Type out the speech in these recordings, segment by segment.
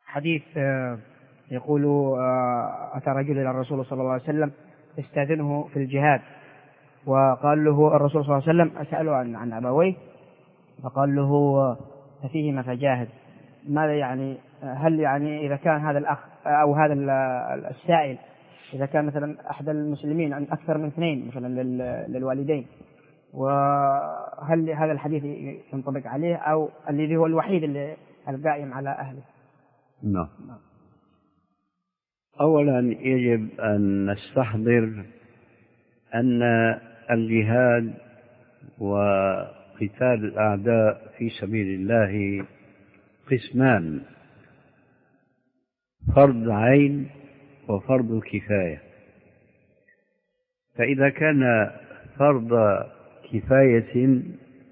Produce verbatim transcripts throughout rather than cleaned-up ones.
حديث يقول أتى رجل إلى الرسول صلى الله عليه وسلم استأذنه في الجهاد، وقال له الرسول صلى الله عليه وسلم أسأله عن عن أبويه، فقال له ففيهما فجاهد. ماذا يعني؟ هل يعني إذا كان هذا الأخ أو هذا السائل إذا كان مثلا أحد المسلمين عن أكثر من اثنين مثلا للوالدين، وهل هذا الحديث ينطبق عليه أو الذي هو الوحيد اللي القائم على أهله؟ نعم. أولا يجب أن نستحضر أن الجهاد وقتال الأعداء في سبيل الله قسمان: فرض عين وفرض كفاية. فإذا كان فرض كفاية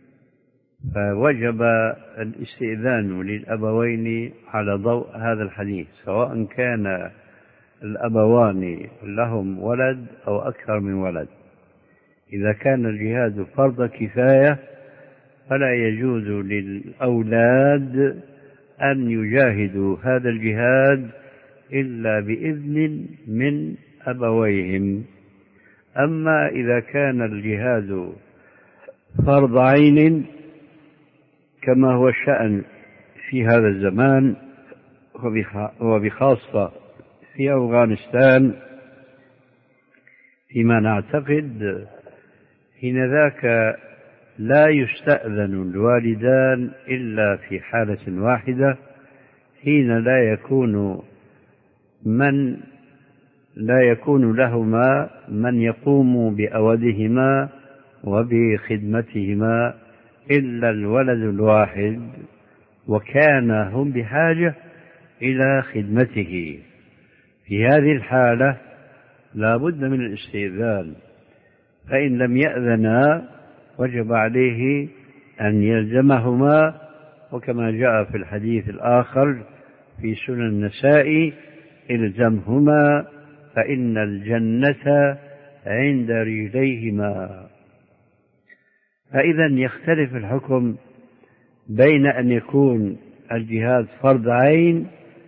فوجب الاستئذان للأبوين على ضوء هذا الحديث، سواء كان الأبوان لهم ولد أو أكثر من ولد. إذا كان الجهاد فرض كفاية فلا يجوز للأولاد أن يجاهدوا هذا الجهاد إلا بإذن من أبويهم. أما إذا كان الجهاد فرض عين كما هو الشأن في هذا الزمان وبخاصة في أفغانستان فيما نعتقد، حين ذاك لا يستأذن الوالدان إلا في حالة واحدة، حين لا يكون من لا يكون لهما من يقوم بأودهما وبخدمتهما إلا الولد الواحد، وكان هم بحاجة إلى خدمته. في هذه الحالة لا بد من الاستئذان، فإن لم يأذنا وجب عليه أن يلزمهما، وكما جاء في الحديث الآخر في سنن النسائي: الزمهما فإن الجنة عند رجليهما. فإذا يختلف الحكم بين أن يكون الجهاد فرض عين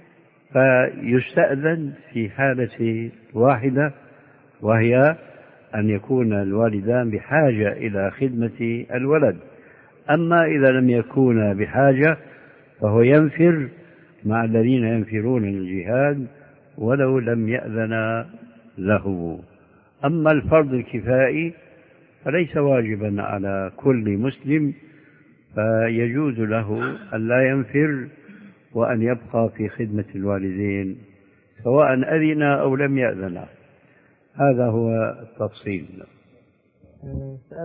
فيستأذن في حالة واحدة، وهي أن يكون الوالدان بحاجة إلى خدمة الولد. أما إذا لم يكونا بحاجة فهو ينفر مع الذين ينفرون الجهاد ولو لم يأذن له. أما الفرض الكفائي فليس واجبا على كل مسلم، فيجوز له أن لا ينفر وأن يبقى في خدمة الوالدين سواء أذن أو لم يأذن. هذا هو التفصيل.